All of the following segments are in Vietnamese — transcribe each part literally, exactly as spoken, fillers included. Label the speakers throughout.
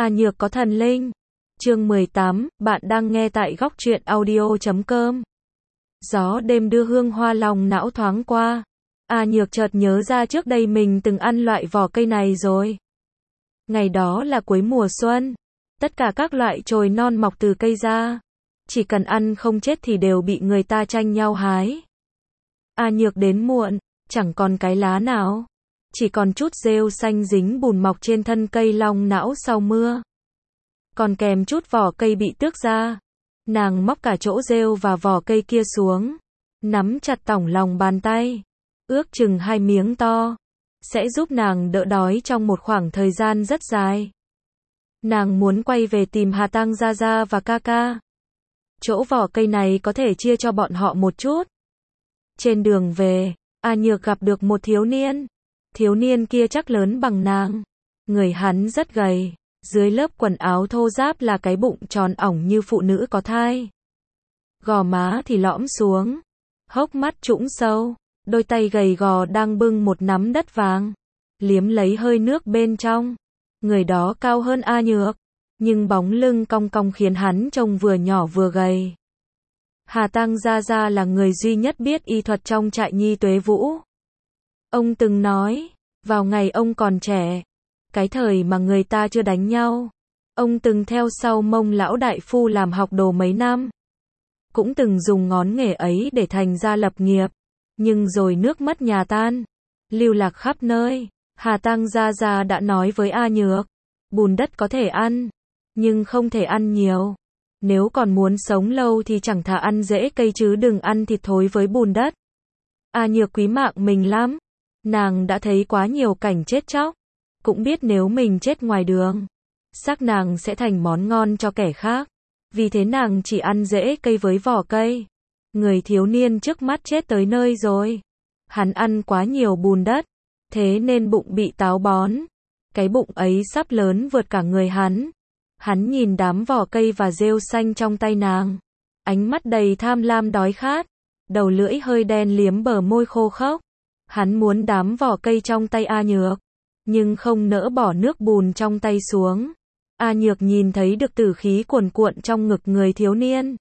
Speaker 1: A Nhược có thần linh. Chương mười tám, bạn đang nghe tại góc truyện audio chấm com. Gió đêm đưa hương hoa lòng não thoáng qua. A Nhược chợt nhớ ra trước đây mình từng ăn loại vỏ cây này rồi. Ngày đó là cuối mùa xuân. Tất cả các loại chồi non mọc từ cây ra. Chỉ cần ăn không chết thì đều bị người ta tranh nhau hái. A Nhược đến muộn, chẳng còn cái lá nào. Chỉ còn chút rêu xanh dính bùn mọc trên thân cây long não sau mưa. Còn kèm chút vỏ cây bị tước ra. Nàng móc cả chỗ rêu và vỏ cây kia xuống. Nắm chặt tỏng lòng bàn tay. Ước chừng hai miếng to. Sẽ giúp nàng đỡ đói trong một khoảng thời gian rất dài. Nàng muốn quay về tìm Hà Tăng Gia Gia và ca ca. Chỗ vỏ cây này có thể chia cho bọn họ một chút. Trên đường về, A Nhược gặp được một thiếu niên. Thiếu niên kia chắc lớn bằng nàng. Người hắn rất gầy. Dưới lớp quần áo thô ráp là cái bụng tròn ỏng như phụ nữ có thai. Gò má thì lõm xuống. Hốc mắt trũng sâu. Đôi tay gầy gò đang bưng một nắm đất vàng. Liếm lấy hơi nước bên trong. Người đó cao hơn A Nhược. Nhưng bóng lưng cong cong khiến hắn trông vừa nhỏ vừa gầy. Hà Tăng Gia Gia là người duy nhất biết y thuật trong trại Nhi Tuế Vũ. Ông từng nói, vào ngày ông còn trẻ, cái thời mà người ta chưa đánh nhau, ông từng theo sau Mông lão đại phu làm học đồ mấy năm. Cũng từng dùng ngón nghề ấy để thành ra lập nghiệp, nhưng rồi nước mất nhà tan, lưu lạc khắp nơi. Hà Tăng Gia Gia đã nói với A Nhược, bùn đất có thể ăn, nhưng không thể ăn nhiều. Nếu còn muốn sống lâu thì chẳng thà ăn rễ cây chứ đừng ăn thịt thối với bùn đất. A Nhược quý mạng mình lắm. Nàng đã thấy quá nhiều cảnh chết chóc. Cũng biết nếu mình chết ngoài đường, xác nàng sẽ thành món ngon cho kẻ khác. Vì thế nàng chỉ ăn rễ cây với vỏ cây. Người thiếu niên trước mắt chết tới nơi rồi. Hắn ăn quá nhiều bùn đất. Thế nên bụng bị táo bón. Cái bụng ấy sắp lớn vượt cả người hắn. Hắn nhìn đám vỏ cây và rêu xanh trong tay nàng. Ánh mắt đầy tham lam đói khát. Đầu lưỡi hơi đen liếm bờ môi khô khốc. Hắn muốn đám vỏ cây trong tay A Nhược. Nhưng không nỡ bỏ nước bùn trong tay xuống. A Nhược nhìn thấy được tử khí cuồn cuộn trong ngực người thiếu niên.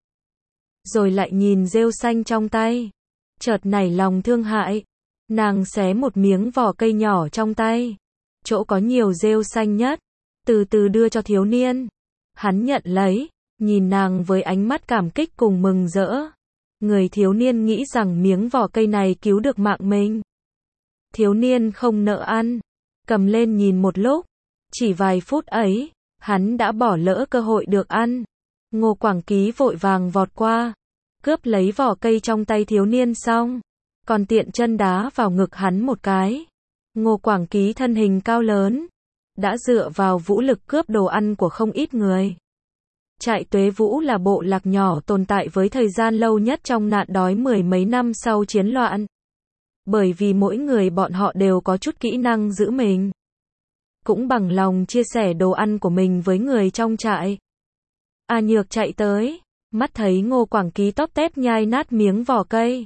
Speaker 1: Rồi lại nhìn rêu xanh trong tay. Chợt nảy lòng thương hại. Nàng xé một miếng vỏ cây nhỏ trong tay. Chỗ có nhiều rêu xanh nhất. Từ từ đưa cho thiếu niên. Hắn nhận lấy. Nhìn nàng với ánh mắt cảm kích cùng mừng rỡ. Người thiếu niên nghĩ rằng miếng vỏ cây này cứu được mạng mình. Thiếu niên không nỡ ăn. Cầm lên nhìn một lúc. Chỉ vài phút ấy, hắn đã bỏ lỡ cơ hội được ăn. Ngô Quảng Ký vội vàng vọt qua. Cướp lấy vỏ cây trong tay thiếu niên xong. Còn tiện chân đá vào ngực hắn một cái. Ngô Quảng Ký thân hình cao lớn. Đã dựa vào vũ lực cướp đồ ăn của không ít người. Trại Tuế Vũ là bộ lạc nhỏ tồn tại với thời gian lâu nhất trong nạn đói mười mấy năm sau chiến loạn. Bởi vì mỗi người bọn họ đều có chút kỹ năng giữ mình. Cũng bằng lòng chia sẻ đồ ăn của mình với người trong trại. A Nhược chạy tới, mắt thấy Ngô Quảng Ký tóp tép nhai nát miếng vỏ cây.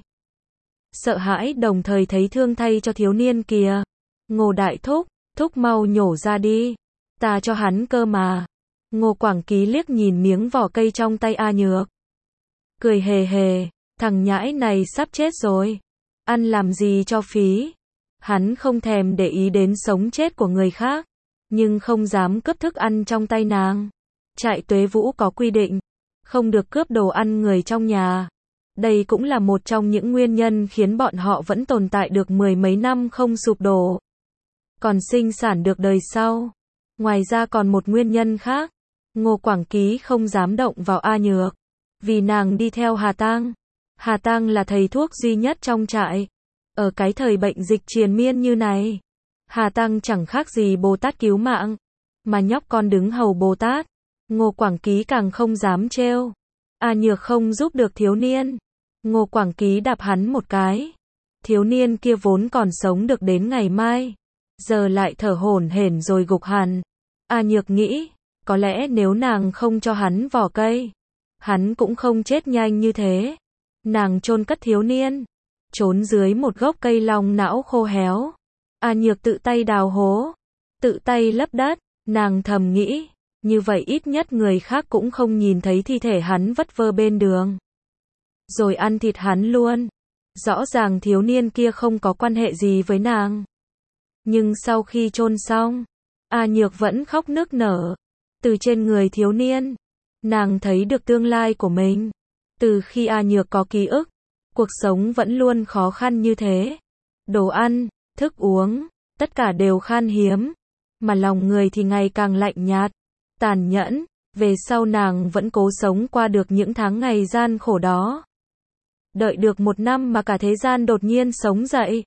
Speaker 1: Sợ hãi đồng thời thấy thương thay cho thiếu niên kìa. Ngô đại thúc, thúc mau nhổ ra đi. Ta cho hắn cơ mà. Ngô Quảng Ký liếc nhìn miếng vỏ cây trong tay A Nhược. Cười hề hề, thằng nhãi này sắp chết rồi. Ăn làm gì cho phí. Hắn không thèm để ý đến sống chết của người khác. Nhưng không dám cướp thức ăn trong tay nàng. Trại Tuế Vũ có quy định. Không được cướp đồ ăn người trong nhà. Đây cũng là một trong những nguyên nhân khiến bọn họ vẫn tồn tại được mười mấy năm không sụp đổ. Còn sinh sản được đời sau. Ngoài ra còn một nguyên nhân khác. Ngô Quảng Ký không dám động vào A Nhược. Vì nàng đi theo Hà Tăng. Hà Tăng là thầy thuốc duy nhất trong trại. Ở cái thời bệnh dịch triền miên như này. Hà Tăng chẳng khác gì Bồ Tát cứu mạng. Mà nhóc con đứng hầu Bồ Tát. Ngô Quảng Ký càng không dám trêu. A Nhược không giúp được thiếu niên. Ngô Quảng Ký đạp hắn một cái. Thiếu niên kia vốn còn sống được đến ngày mai. Giờ lại thở hổn hển rồi gục hẳn. A Nhược nghĩ. Có lẽ nếu nàng không cho hắn vỏ cây. Hắn cũng không chết nhanh như thế. Nàng chôn cất thiếu niên. Trốn dưới một gốc cây long não khô héo. A Nhược tự tay đào hố. Tự tay lấp đất. Nàng thầm nghĩ. Như vậy ít nhất người khác cũng không nhìn thấy thi thể hắn vất vơ bên đường. Rồi ăn thịt hắn luôn. Rõ ràng thiếu niên kia không có quan hệ gì với nàng. Nhưng sau khi chôn xong, A Nhược vẫn khóc nức nở. Từ trên người thiếu niên, nàng thấy được tương lai của mình. Từ khi A Nhược có ký ức, cuộc sống vẫn luôn khó khăn như thế. Đồ ăn, thức uống, tất cả đều khan hiếm. Mà lòng người thì ngày càng lạnh nhạt, tàn nhẫn. Về sau nàng vẫn cố sống qua được những tháng ngày gian khổ đó. Đợi được một năm mà cả thế gian đột nhiên sống dậy.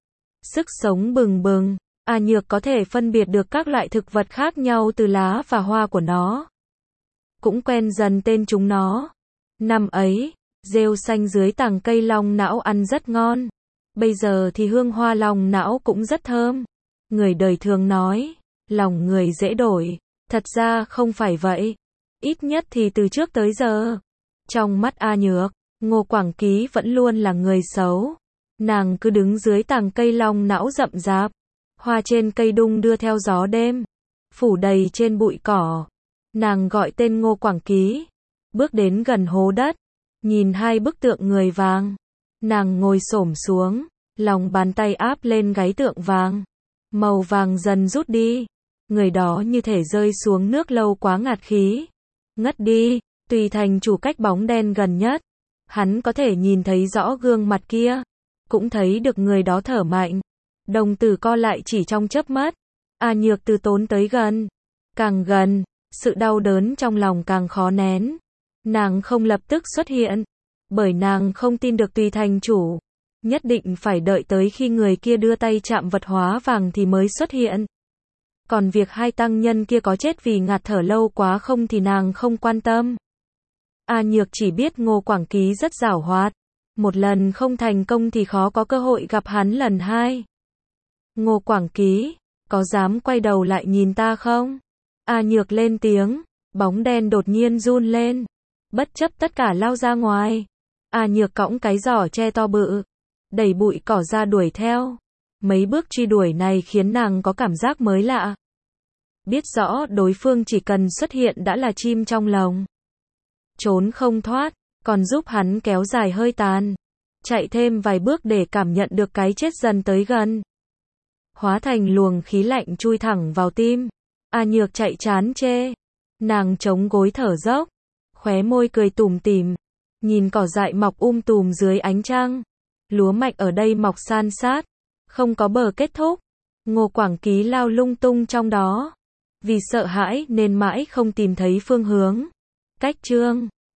Speaker 1: Sức sống bừng bừng, A Nhược có thể phân biệt được các loại thực vật khác nhau từ lá và hoa của nó. Cũng quen dần tên chúng nó. Năm ấy, rêu xanh dưới tàng cây long não ăn rất ngon. Bây giờ thì hương hoa long não cũng rất thơm. Người đời thường nói, lòng người dễ đổi. Thật ra không phải vậy. Ít nhất thì từ trước tới giờ. Trong mắt A Nhược, Ngô Quảng Ký vẫn luôn là người xấu. Nàng cứ đứng dưới tàng cây long não rậm rạp. Hoa trên cây đung đưa theo gió đêm. Phủ đầy trên bụi cỏ. Nàng gọi tên Ngô Quảng Ký. Bước đến gần hố đất. Nhìn hai bức tượng người vàng. Nàng ngồi xổm xuống. Lòng bàn tay áp lên gáy tượng vàng. Màu vàng dần rút đi. Người đó như thể rơi xuống nước lâu quá ngạt khí. Ngất đi. Tùy Thành Chủ cách bóng đen gần nhất. Hắn có thể nhìn thấy rõ gương mặt kia. Cũng thấy được người đó thở mạnh. Đồng tử co lại chỉ trong chớp mắt. A Nhược từ tốn tới gần. Càng gần, sự đau đớn trong lòng càng khó nén. Nàng không lập tức xuất hiện. Bởi nàng không tin được Tùy Thành Chủ. Nhất định phải đợi tới khi người kia đưa tay chạm vật hóa vàng thì mới xuất hiện. Còn việc hai tăng nhân kia có chết vì ngạt thở lâu quá không thì nàng không quan tâm. A Nhược chỉ biết Ngô Quảng Ký rất giảo hoạt. Một lần không thành công thì khó có cơ hội gặp hắn lần hai. Ngô Quảng Ký, có dám quay đầu lại nhìn ta không? A Nhược lên tiếng, bóng đen đột nhiên run lên. Bất chấp tất cả lao ra ngoài. A Nhược cõng cái giỏ tre to bự. Đẩy bụi cỏ ra đuổi theo. Mấy bước truy đuổi này khiến nàng có cảm giác mới lạ. Biết rõ đối phương chỉ cần xuất hiện đã là chim trong lồng. Trốn không thoát, còn giúp hắn kéo dài hơi tàn. Chạy thêm vài bước để cảm nhận được cái chết dần tới gần. Hóa thành luồng khí lạnh chui thẳng vào tim. A Nhược chạy chán chê. Nàng chống gối thở dốc. Khóe môi cười tủm tỉm. Nhìn cỏ dại mọc um tùm dưới ánh trăng. Lúa mạch ở đây mọc san sát. Không có bờ kết thúc. Ngô Quảng Ký lao lung tung trong đó. Vì sợ hãi nên mãi không tìm thấy phương hướng. Cách chương